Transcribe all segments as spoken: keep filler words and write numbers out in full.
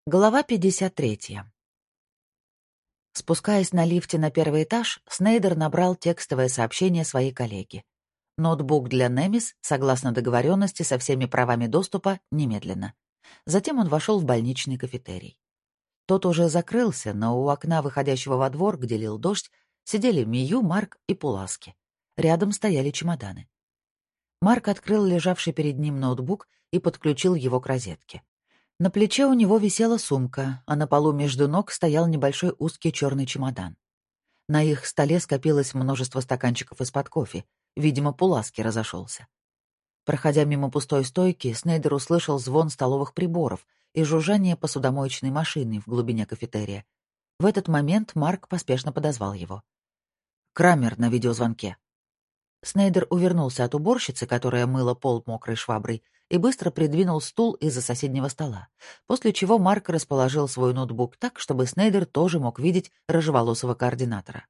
Глава пятьдесят третья. Спускаясь на лифте на первый этаж, Снейдер набрал текстовое сообщение своей коллеге. Ноутбук для Немис, согласно договоренности со всеми правами доступа, немедленно. Затем он вошел в больничный кафетерий. Тот уже закрылся, но у окна, выходящего во двор, где лил дождь, сидели Мию, Марк и Пуласки. Рядом стояли чемоданы. Марк открыл лежавший перед ним ноутбук и подключил его к розетке. На плече у него висела сумка, а на полу между ног стоял небольшой узкий черный чемодан. На их столе скопилось множество стаканчиков из-под кофе. Видимо, Пуласки разошелся. Проходя мимо пустой стойки, Снейдер услышал звон столовых приборов и жужжание посудомоечной машины в глубине кафетерия. В этот момент Марк поспешно подозвал его. «Крамер на видеозвонке». Снейдер увернулся от уборщицы, которая мыла пол мокрой шваброй, и быстро придвинул стул из-за соседнего стола, после чего Марк расположил свой ноутбук так, чтобы Снейдер тоже мог видеть рыжеволосого координатора.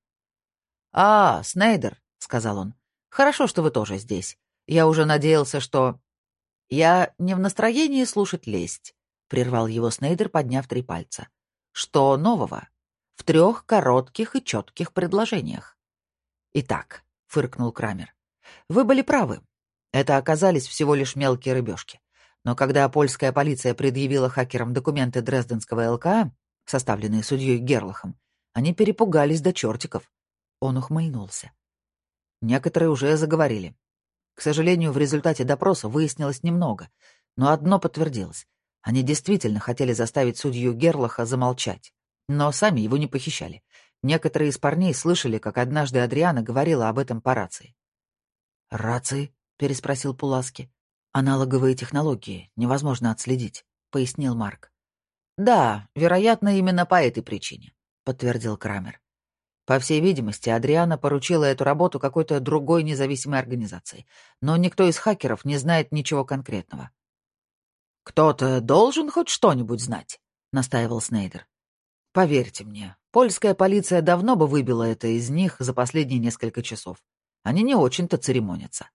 «А, Снейдер», — сказал он, — «хорошо, что вы тоже здесь. Я уже надеялся, что...» «Я не в настроении слушать лесть», — прервал его Снейдер, подняв три пальца. «Что нового? В трех коротких и четких предложениях». «Итак», — фыркнул Крамер, — «вы были правы. Это оказались всего лишь мелкие рыбешки. Но когда польская полиция предъявила хакерам документы Дрезденского ЛКА, составленные судьей Герлахом, они перепугались до чертиков». Он ухмыльнулся. Некоторые уже заговорили. К сожалению, в результате допроса выяснилось немного, но одно подтвердилось. Они действительно хотели заставить судью Герлаха замолчать, но сами его не похищали. Некоторые из парней слышали, как однажды Адриана говорила об этом по рации. «Рации?» — переспросил Пуласки. «Аналоговые технологии невозможно отследить», — пояснил Марк. «Да, вероятно, именно по этой причине», — подтвердил Крамер. «По всей видимости, Адриана поручила эту работу какой-то другой независимой организации, но никто из хакеров не знает ничего конкретного». «Кто-то должен хоть что-нибудь знать», — настаивал Снейдер. «Поверьте мне, польская полиция давно бы выбила это из них за последние несколько часов. Они не очень-то церемонятся».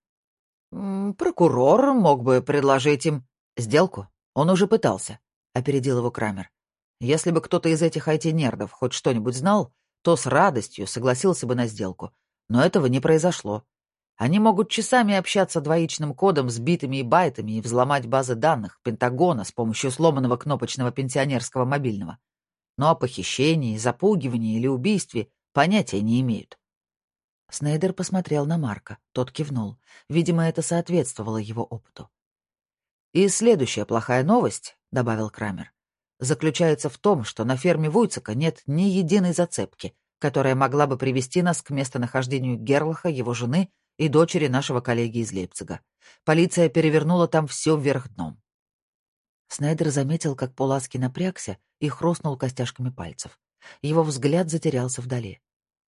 М, «Прокурор мог бы предложить им сделку. Он уже пытался», — опередил его Крамер. «Если бы кто-то из этих ай ти-нердов хоть что-нибудь знал, то с радостью согласился бы на сделку. Но этого не произошло. Они могут часами общаться двоичным кодом с битами и байтами и взломать базы данных Пентагона с помощью сломанного кнопочного пенсионерского мобильного. Но о похищении, запугивании или убийстве понятия не имеют». Снейдер посмотрел на Марка, тот кивнул. Видимо, это соответствовало его опыту. «И следующая плохая новость», — добавил Крамер, — «заключается в том, что на ферме Вуйцека нет ни единой зацепки, которая могла бы привести нас к местонахождению Герлаха, его жены и дочери нашего коллеги из Лейпцига. Полиция перевернула там все вверх дном». Снейдер заметил, как Пуласки напрягся и хрустнул костяшками пальцев. Его взгляд затерялся вдали.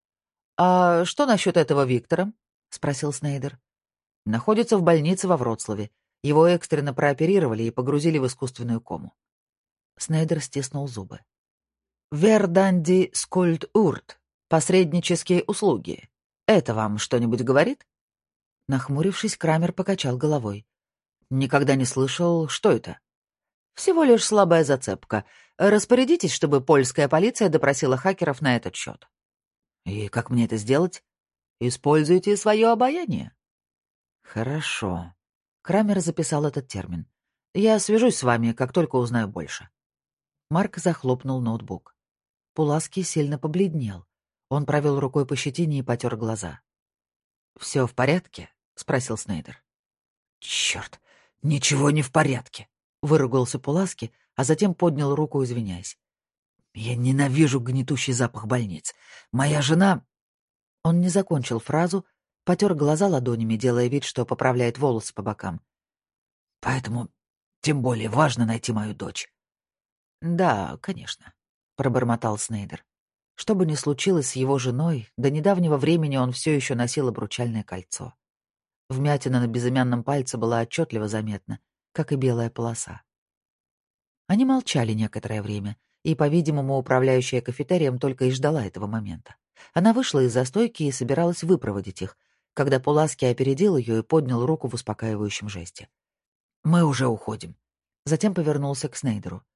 «А что насчет этого Виктора?» — спросил Снейдер. «Находится в больнице во Вроцлаве. Его экстренно прооперировали и погрузили в искусственную кому». Снейдер стиснул зубы. «Верданди скульт урт. Посреднические услуги. Это вам что-нибудь говорит?» Нахмурившись, Крамер покачал головой. «Никогда не слышал. Что это?» «Всего лишь слабая зацепка. Распорядитесь, чтобы польская полиция допросила хакеров на этот счет». «И как мне это сделать?» «Используйте свое обаяние». «Хорошо». Крамер записал этот термин. «Я свяжусь с вами, как только узнаю больше». Марк захлопнул ноутбук. Пуласки сильно побледнел. Он провел рукой по щетине и потер глаза. «Все в порядке?» — спросил Снейдер. «Черт, ничего не в порядке!» — выругался Пуласки, а затем поднял руку, извиняясь. «Я ненавижу гнетущий запах больниц. Моя жена...» Он не закончил фразу, потер глаза ладонями, делая вид, что поправляет волосы по бокам. «Поэтому тем более важно найти мою дочь». «Да, конечно», — пробормотал Снейдер. Что бы ни случилось с его женой, до недавнего времени он все еще носил обручальное кольцо. Вмятина на безымянном пальце была отчетливо заметна, как и белая полоса. Они молчали некоторое время, и, по-видимому, управляющая кафетерием только и ждала этого момента. Она вышла из застойки и собиралась выпроводить их, когда Пуласки опередил ее и поднял руку в успокаивающем жесте. «Мы уже уходим». Затем повернулся к Снейдеру.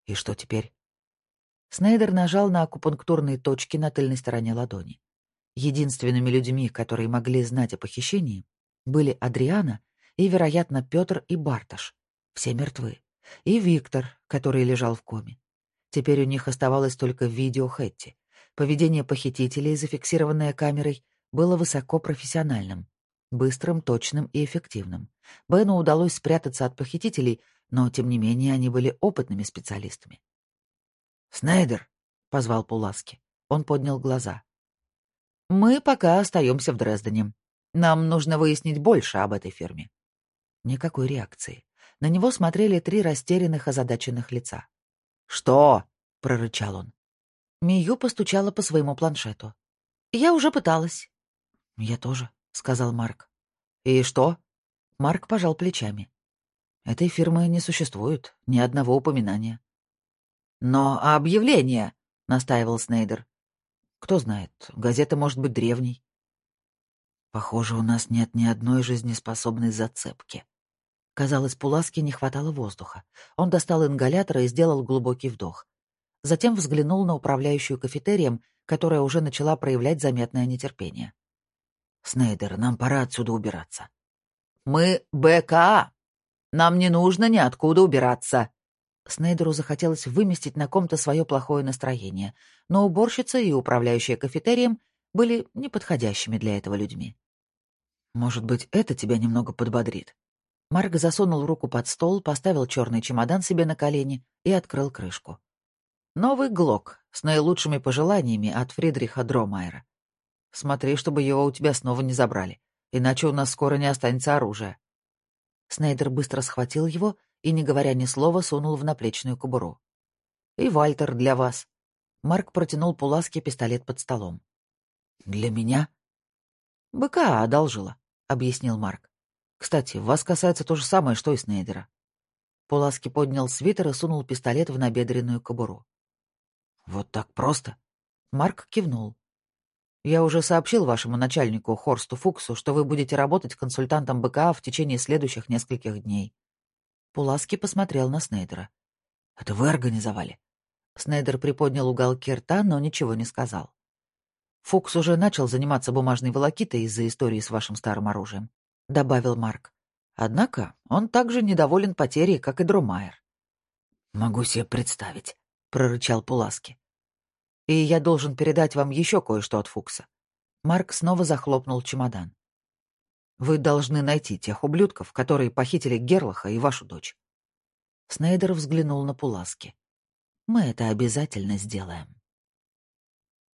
И что теперь? Снейдер нажал на акупунктурные точки на тыльной стороне ладони. Единственными людьми, которые могли знать о похищении, были Адриана и, вероятно, Петр и Барташ. Все мертвы. И Виктор, который лежал в коме. Теперь у них оставалось только видео Хэтти. Поведение похитителей, зафиксированное камерой, было высоко профессиональным, быстрым, точным и эффективным. Бену удалось спрятаться от похитителей, но, тем не менее, они были опытными специалистами. «Снейдер!» — позвал Пуласки. Он поднял глаза. «Мы пока остаемся в Дрездене. Нам нужно выяснить больше об этой фирме». Никакой реакции. На него смотрели три растерянных, озадаченных лица. «Что?» — прорычал он. Мию постучала по своему планшету. «Я уже пыталась». «Я тоже», — сказал Марк. «И что?» Марк пожал плечами. «Этой фирмы не существует, ни одного упоминания». «Но объявление», — настаивал Снейдер. «Кто знает, газета может быть древней». «Похоже, у нас нет ни одной жизнеспособной зацепки». Казалось, Пуласки не хватало воздуха. Он достал ингалятор и сделал глубокий вдох. Затем взглянул на управляющую кафетерием, которая уже начала проявлять заметное нетерпение. «Снейдер, нам пора отсюда убираться». «Мы БКА. Нам не нужно ниоткуда убираться». Снейдеру захотелось выместить на ком-то свое плохое настроение, но уборщица и управляющая кафетерием были неподходящими для этого людьми. «Может быть, это тебя немного подбодрит?» Марк засунул руку под стол, поставил черный чемодан себе на колени и открыл крышку. Новый глок с наилучшими пожеланиями от Фридриха Дромайера. Смотри, чтобы его у тебя снова не забрали, иначе у нас скоро не останется оружия. Снейдер быстро схватил его и, не говоря ни слова, сунул в наплечную кобуру. «И Вальтер для вас». Марк протянул Пуласке пистолет под столом. «Для меня?» «БК одолжила», — объяснил Марк. «Кстати, вас касается то же самое, что и Снейдера». Пуласки поднял свитер и сунул пистолет в набедренную кобуру. «Вот так просто?» Марк кивнул. «Я уже сообщил вашему начальнику Хорсту Фуксу, что вы будете работать консультантом БКА в течение следующих нескольких дней». Пуласки посмотрел на Снейдера. «Это вы организовали?» Снейдер приподнял уголки рта, но ничего не сказал. «Фукс уже начал заниматься бумажной волокитой из-за истории с вашим старым оружием», — добавил Марк. «Однако он также недоволен потерей, как и Дромайер». «Могу себе представить», — прорычал Пуласки. «И я должен передать вам еще кое-что от Фукса». Марк снова захлопнул чемодан. «Вы должны найти тех ублюдков, которые похитили Герлаха и вашу дочь». Снейдер взглянул на Пуласки. «Мы это обязательно сделаем».